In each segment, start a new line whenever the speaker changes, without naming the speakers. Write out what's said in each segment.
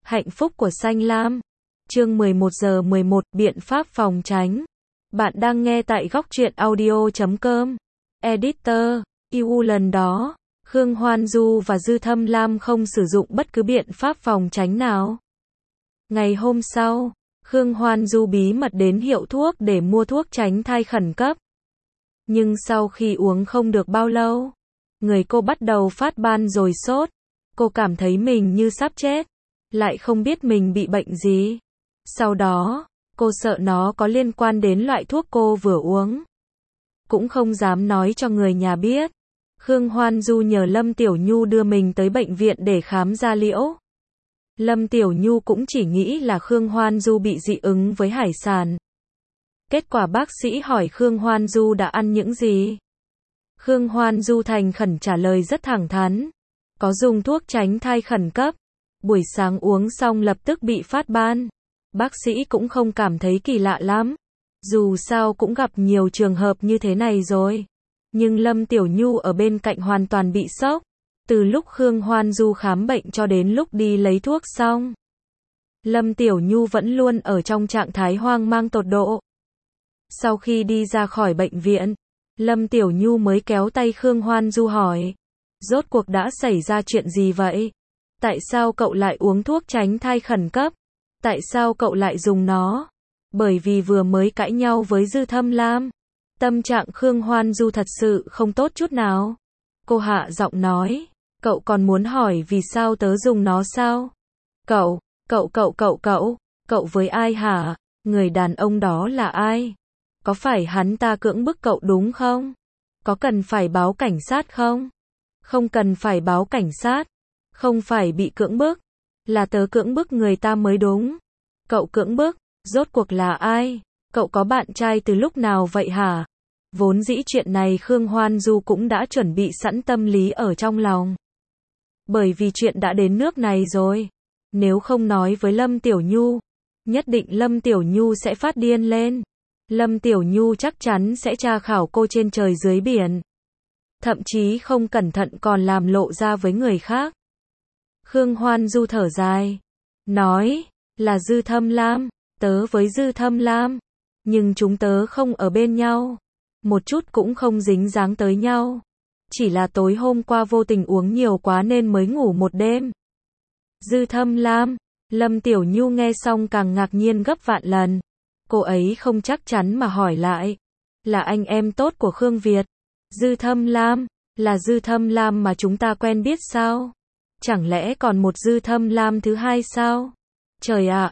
Hạnh phúc của Xanh Lam. Chương 11:11 Biện pháp phòng tránh. Bạn đang nghe tại góc truyện audio.com. Editor, yêu lần đó, Khương Hoan Du và Dư Thâm Lam không sử dụng bất cứ biện pháp phòng tránh nào. Ngày hôm sau, Khương Hoan Du bí mật đến hiệu thuốc để mua thuốc tránh thai khẩn cấp. Nhưng sau khi uống không được bao lâu, người cô bắt đầu phát ban rồi sốt. Cô cảm thấy mình như sắp chết, lại không biết mình bị bệnh gì. Sau đó, cô sợ nó có liên quan đến loại thuốc cô vừa uống. Cũng không dám nói cho người nhà biết. Khương Hoan Du nhờ Lâm Tiểu Nhu đưa mình tới bệnh viện để khám da liễu. Lâm Tiểu Nhu cũng chỉ nghĩ là Khương Hoan Du bị dị ứng với hải sản. Kết quả bác sĩ hỏi Khương Hoan Du đã ăn những gì. Khương Hoan Du thành khẩn trả lời rất thẳng thắn. Có dùng thuốc tránh thai khẩn cấp. Buổi sáng uống xong lập tức bị phát ban. Bác sĩ cũng không cảm thấy kỳ lạ lắm. Dù sao cũng gặp nhiều trường hợp như thế này rồi. Nhưng Lâm Tiểu Nhu ở bên cạnh hoàn toàn bị sốc. Từ lúc Khương Hoan Du khám bệnh cho đến lúc đi lấy thuốc xong, Lâm Tiểu Nhu vẫn luôn ở trong trạng thái hoang mang tột độ. Sau khi đi ra khỏi bệnh viện, Lâm Tiểu Nhu mới kéo tay Khương Hoan Du hỏi. Rốt cuộc đã xảy ra chuyện gì vậy? Tại sao cậu lại uống thuốc tránh thai khẩn cấp? Tại sao cậu lại dùng nó? Bởi vì vừa mới cãi nhau với Dư Thâm Lam. Tâm trạng Khương Hoan Du thật sự không tốt chút nào. Cô hạ giọng nói. Cậu còn muốn hỏi vì sao tớ dùng nó sao? Cậu với ai hả? Người đàn ông đó là ai? Có phải hắn ta cưỡng bức cậu đúng không? Có cần phải báo cảnh sát không? Không cần phải báo cảnh sát. Không phải bị cưỡng bức. Là tớ cưỡng bức người ta mới đúng. Cậu cưỡng bức, rốt cuộc là ai? Cậu có bạn trai từ lúc nào vậy hả? Vốn dĩ chuyện này Khương Hoan Du cũng đã chuẩn bị sẵn tâm lý ở trong lòng. Bởi vì chuyện đã đến nước này rồi. Nếu không nói với Lâm Tiểu Nhu, nhất định Lâm Tiểu Nhu sẽ phát điên lên. Lâm Tiểu Nhu chắc chắn sẽ tra khảo cô trên trời dưới biển. Thậm chí không cẩn thận còn làm lộ ra với người khác. Khương Hoan Du thở dài. Nói, là Dư Thâm Lam, tớ với Dư Thâm Lam. Nhưng chúng tớ không ở bên nhau. Một chút cũng không dính dáng tới nhau. Chỉ là tối hôm qua vô tình uống nhiều quá nên mới ngủ một đêm. Dư Thâm Lam, Lâm Tiểu Nhu nghe xong càng ngạc nhiên gấp vạn lần. Cô ấy không chắc chắn mà hỏi lại. Là anh em tốt của Khương Việt. Dư Thâm Lam, là Dư Thâm Lam mà chúng ta quen biết sao? Chẳng lẽ còn một Dư Thâm Lam thứ hai sao? Trời ạ,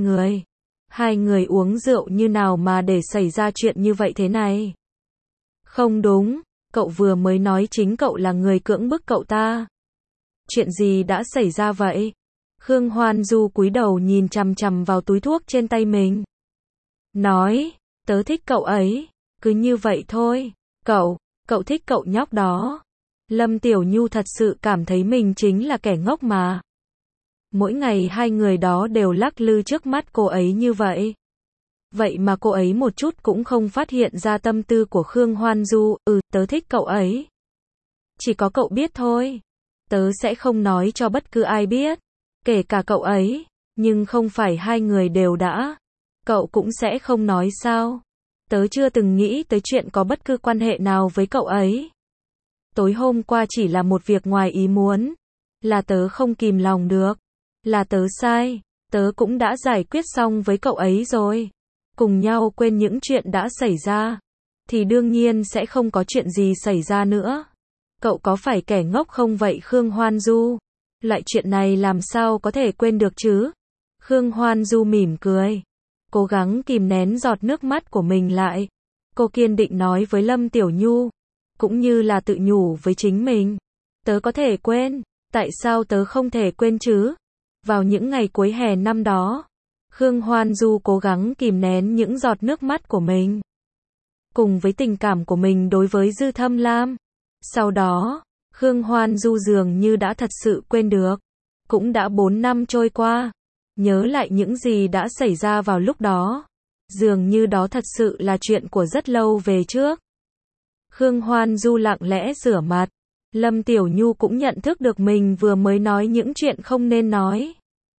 hai người uống rượu như nào mà để xảy ra chuyện như vậy thế này? Không đúng, cậu vừa mới nói chính cậu là người cưỡng bức cậu ta. Chuyện gì đã xảy ra vậy? Khương Hoan Du cúi đầu nhìn chằm chằm vào túi thuốc trên tay mình. Nói, tớ thích cậu ấy, cứ như vậy thôi. Cậu thích cậu nhóc đó. Lâm Tiểu Nhu thật sự cảm thấy mình chính là kẻ ngốc mà. Mỗi ngày hai người đó đều lắc lư trước mắt cô ấy như vậy. Vậy mà cô ấy một chút cũng không phát hiện ra tâm tư của Khương Hoan Du. Tớ thích cậu ấy. Chỉ có cậu biết thôi. Tớ sẽ không nói cho bất cứ ai biết. Kể cả cậu ấy. Nhưng không phải hai người đều đã. Cậu cũng sẽ không nói sao? Tớ chưa từng nghĩ tới chuyện có bất cứ quan hệ nào với cậu ấy. Tối hôm qua chỉ là một việc ngoài ý muốn. Là tớ không kìm lòng được. Là tớ sai. Tớ cũng đã giải quyết xong với cậu ấy rồi. Cùng nhau quên những chuyện đã xảy ra. Thì đương nhiên sẽ không có chuyện gì xảy ra nữa. Cậu có phải kẻ ngốc không vậy Khương Hoan Du? Loại chuyện này làm sao có thể quên được chứ? Khương Hoan Du mỉm cười. Cố gắng kìm nén giọt nước mắt của mình lại. Cô kiên định nói với Lâm Tiểu Nhu. Cũng như là tự nhủ với chính mình. Tớ có thể quên. Tại sao tớ không thể quên chứ? Vào những ngày cuối hè năm đó, Khương Hoan Du cố gắng kìm nén những giọt nước mắt của mình. Cùng với tình cảm của mình đối với Dư Thâm Lam. Sau đó, Khương Hoan Du dường như đã thật sự quên được. Cũng đã 4 năm trôi qua. Nhớ lại những gì đã xảy ra vào lúc đó. Dường như đó thật sự là chuyện của rất lâu về trước. Khương Hoan Du lặng lẽ rửa mặt. Lâm Tiểu Nhu cũng nhận thức được mình vừa mới nói những chuyện không nên nói.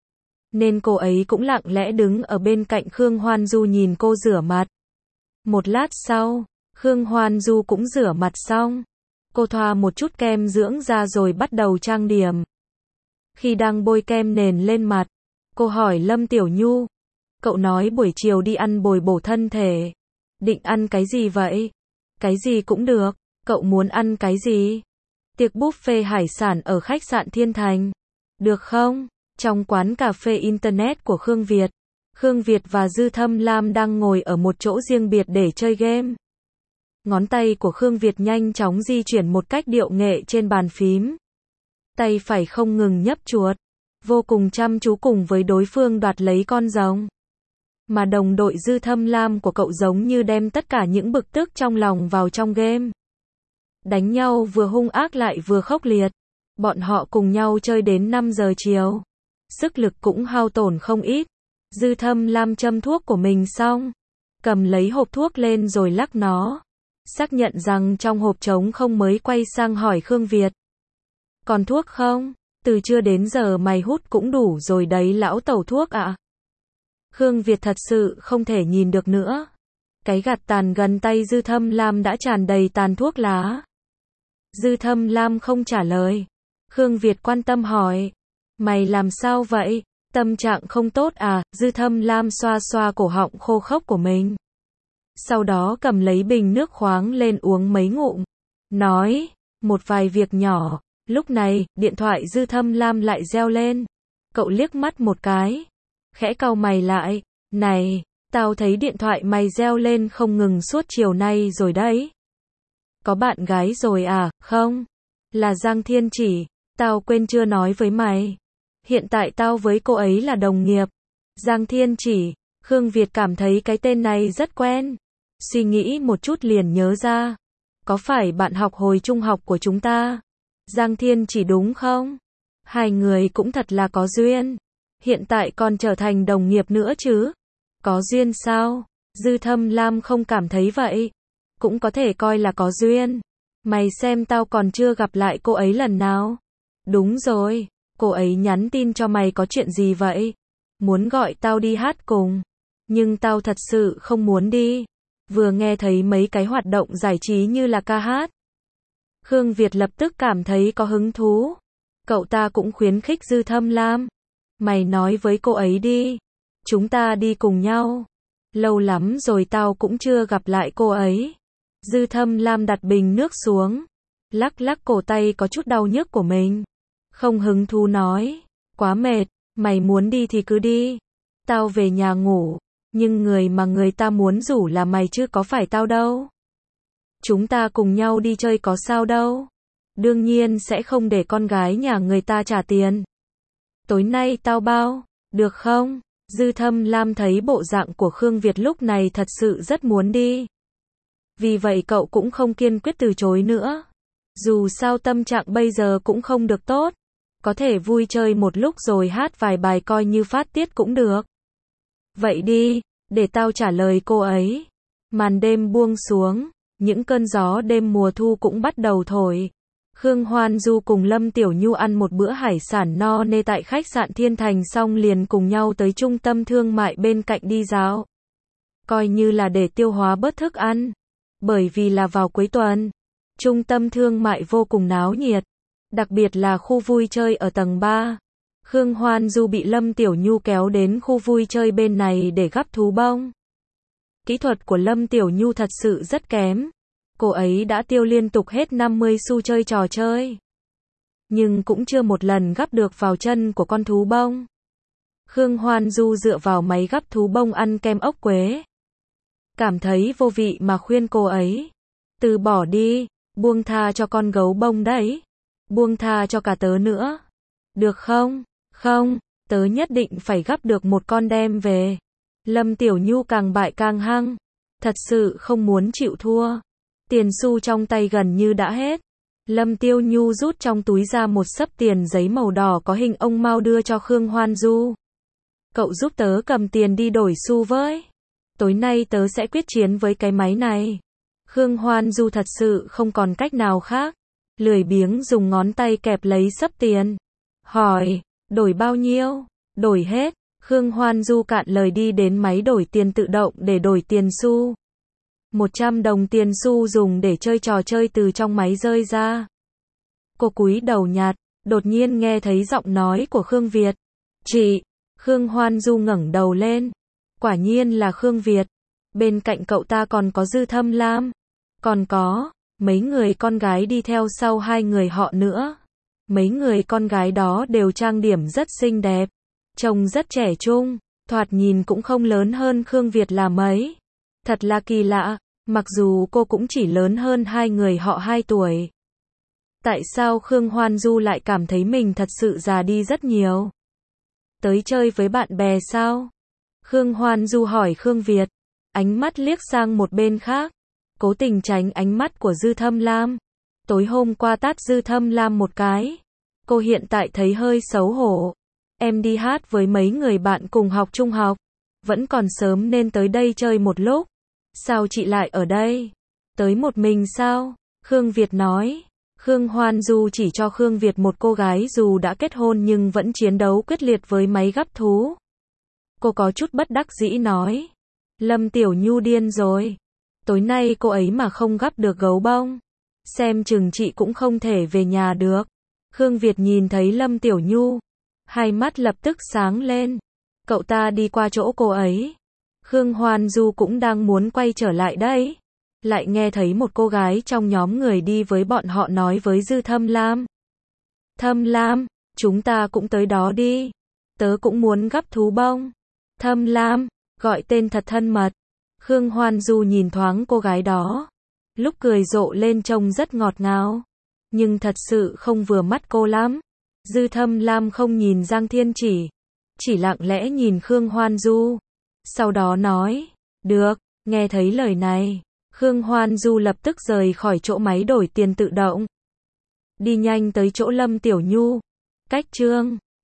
nên cô ấy cũng lặng lẽ đứng ở bên cạnh Khương Hoan Du nhìn cô rửa mặt. Một lát sau, Khương Hoan Du cũng rửa mặt xong. Cô thoa một chút kem dưỡng da rồi bắt đầu trang điểm. Khi đang bôi kem nền lên mặt, cô hỏi Lâm Tiểu Nhu. Cậu nói buổi chiều đi ăn bồi bổ thân thể. Định ăn cái gì vậy? Cái gì cũng được. Cậu muốn ăn cái gì? Tiệc buffet hải sản ở khách sạn Thiên Thành. Được không? Trong quán cà phê Internet của Khương Việt và Dư Thâm Lam đang ngồi ở một chỗ riêng biệt để chơi game. Ngón tay của Khương Việt nhanh chóng di chuyển một cách điệu nghệ trên bàn phím. Tay phải không ngừng nhấp chuột, vô cùng chăm chú cùng với đối phương đoạt lấy con rồng. Mà đồng đội Dư Thâm Lam của cậu giống như đem tất cả những bực tức trong lòng vào trong game. Đánh nhau vừa hung ác lại vừa khốc liệt. Bọn họ cùng nhau chơi đến 5 giờ chiều. Sức lực cũng hao tổn không ít. Dư Thâm Lam châm thuốc của mình xong, cầm lấy hộp thuốc lên rồi lắc nó. Xác nhận rằng trong hộp trống không mới quay sang hỏi Khương Việt. Còn thuốc không? Từ trưa đến giờ mày hút cũng đủ rồi đấy lão tẩu thuốc ạ. Khương Việt thật sự không thể nhìn được nữa. Cái gạt tàn gần tay Dư Thâm Lam đã tràn đầy tàn thuốc lá. Dư Thâm Lam không trả lời. Khương Việt quan tâm hỏi. Mày làm sao vậy? Tâm trạng không tốt à? Dư Thâm Lam xoa xoa cổ họng khô khốc của mình. Sau đó cầm lấy bình nước khoáng lên uống mấy ngụm. Nói, một vài việc nhỏ. Lúc này, điện thoại Dư Thâm Lam lại reo lên. Cậu liếc mắt một cái. Khẽ cau mày lại. Này, tao thấy điện thoại mày reo lên không ngừng suốt chiều nay rồi đấy. Có bạn gái rồi à? Không. Là Giang Thiên Chỉ. Tao quên chưa nói với mày. Hiện tại tao với cô ấy là đồng nghiệp. Giang Thiên Chỉ. Khương Việt cảm thấy cái tên này rất quen. Suy nghĩ một chút liền nhớ ra. Có phải bạn học hồi trung học của chúng ta? Giang Thiên Chỉ đúng không? Hai người cũng thật là có duyên. Hiện tại còn trở thành đồng nghiệp nữa chứ? Có duyên sao? Dư Thâm Lam không cảm thấy vậy. Cũng có thể coi là có duyên. Mày xem tao còn chưa gặp lại cô ấy lần nào. Đúng rồi, cô ấy nhắn tin cho mày có chuyện gì vậy? Muốn gọi tao đi hát cùng. Nhưng tao thật sự không muốn đi. Vừa nghe thấy mấy cái hoạt động giải trí như là ca hát. Khương Việt lập tức cảm thấy có hứng thú. Cậu ta cũng khuyến khích Dư Thâm Lam. Mày nói với cô ấy đi. Chúng ta đi cùng nhau. Lâu lắm rồi tao cũng chưa gặp lại cô ấy. Dư Thâm Lam đặt bình nước xuống. Lắc lắc cổ tay có chút đau nhức của mình. Không hứng thú nói. Quá mệt. Mày muốn đi thì cứ đi. Tao về nhà ngủ. Nhưng người mà người ta muốn rủ là mày chứ có phải tao đâu. Chúng ta cùng nhau đi chơi có sao đâu. Đương nhiên sẽ không để con gái nhà người ta trả tiền. Tối nay tao bao. Được không? Dư Thâm Lam thấy bộ dạng của Khương Việt lúc này thật sự rất muốn đi. Vì vậy cậu cũng không kiên quyết từ chối nữa. Dù sao tâm trạng bây giờ cũng không được tốt. Có thể vui chơi một lúc rồi hát vài bài coi như phát tiết cũng được. Vậy đi, để tao trả lời cô ấy. Màn đêm buông xuống, những cơn gió đêm mùa thu cũng bắt đầu thổi. Khương Hoan Du cùng Lâm Tiểu Nhu ăn một bữa hải sản no nê tại khách sạn Thiên Thành xong liền cùng nhau tới trung tâm thương mại bên cạnh đi dạo. Coi như là để tiêu hóa bớt thức ăn. Bởi vì là vào cuối tuần, trung tâm thương mại vô cùng náo nhiệt. Đặc biệt là khu vui chơi ở tầng 3. Khương Hoan Du bị Lâm Tiểu Nhu kéo đến khu vui chơi bên này để gắp thú bông. Kỹ thuật của Lâm Tiểu Nhu thật sự rất kém. Cô ấy đã tiêu liên tục hết 50 xu chơi trò chơi. Nhưng cũng chưa một lần gắp được vào chân của con thú bông. Khương Hoan Du dựa vào máy gắp thú bông ăn kem ốc quế. Cảm thấy vô vị mà khuyên cô ấy. Từ bỏ đi, buông tha cho con gấu bông đấy. Buông tha cho cả tớ nữa. Được không? Không, tớ nhất định phải gắp được một con đem về. Lâm Tiểu Nhu càng bại càng hăng. Thật sự không muốn chịu thua. Tiền xu trong tay gần như đã hết. Lâm Tiêu Nhu rút trong túi ra một xấp tiền giấy màu đỏ có hình ông Mao đưa cho Khương Hoan Du. Cậu giúp tớ cầm tiền đi đổi xu với. Tối nay tớ sẽ quyết chiến với cái máy này. Khương Hoan Du thật sự không còn cách nào khác. Lười biếng dùng ngón tay kẹp lấy xấp tiền. Hỏi, đổi bao nhiêu? Đổi hết. Khương Hoan Du cạn lời đi đến máy đổi tiền tự động để đổi tiền xu. 100 đồng tiền xu dùng để chơi trò chơi từ trong máy rơi ra. Cô cúi đầu nhặt, đột nhiên nghe thấy giọng nói của Khương Việt. Chị! Khương Hoan Du ngẩng đầu lên. Quả nhiên là Khương Việt. Bên cạnh cậu ta còn có Dư Thâm Lam. Còn có mấy người con gái đi theo sau hai người họ nữa. Mấy người con gái đó đều trang điểm rất xinh đẹp. Trông rất trẻ trung. Thoạt nhìn cũng không lớn hơn Khương Việt là mấy. Thật là kỳ lạ. Mặc dù cô cũng chỉ lớn hơn hai người họ 2 tuổi. Tại sao Khương Hoan Du lại cảm thấy mình thật sự già đi rất nhiều? Tới chơi với bạn bè sao? Khương Hoan Du hỏi Khương Việt. Ánh mắt liếc sang một bên khác. Cố tình tránh ánh mắt của Dư Thâm Lam. Tối hôm qua tát Dư Thâm Lam một cái. Cô hiện tại thấy hơi xấu hổ. Em đi hát với mấy người bạn cùng học trung học. Vẫn còn sớm nên tới đây chơi một lúc. Sao chị lại ở đây? Tới một mình sao? Khương Việt nói. Khương Hoan Du chỉ cho Khương Việt một cô gái dù đã kết hôn nhưng vẫn chiến đấu quyết liệt với máy gắp thú. Cô có chút bất đắc dĩ nói. Lâm Tiểu Nhu điên rồi. Tối nay cô ấy mà không gắp được gấu bông. Xem chừng chị cũng không thể về nhà được. Khương Việt nhìn thấy Lâm Tiểu Nhu. Hai mắt lập tức sáng lên. Cậu ta đi qua chỗ cô ấy. Khương Hoan Du cũng đang muốn quay trở lại đấy. Lại nghe thấy một cô gái trong nhóm người đi với bọn họ nói với Dư Thâm Lam. Thâm Lam, chúng ta cũng tới đó đi. Tớ cũng muốn gắp thú bông. Thâm Lam, gọi tên thật thân mật. Khương Hoan Du nhìn thoáng cô gái đó. Lúc cười rộ lên trông rất ngọt ngào. Nhưng thật sự không vừa mắt cô lắm. Dư Thâm Lam không nhìn Giang Thiên chỉ lặng lẽ nhìn Khương Hoan Du. Sau đó nói, được, nghe thấy lời này. Khương Hoan Du lập tức rời khỏi chỗ máy đổi tiền tự động. Đi nhanh tới chỗ Lâm Tiểu Nhu. Cách Trương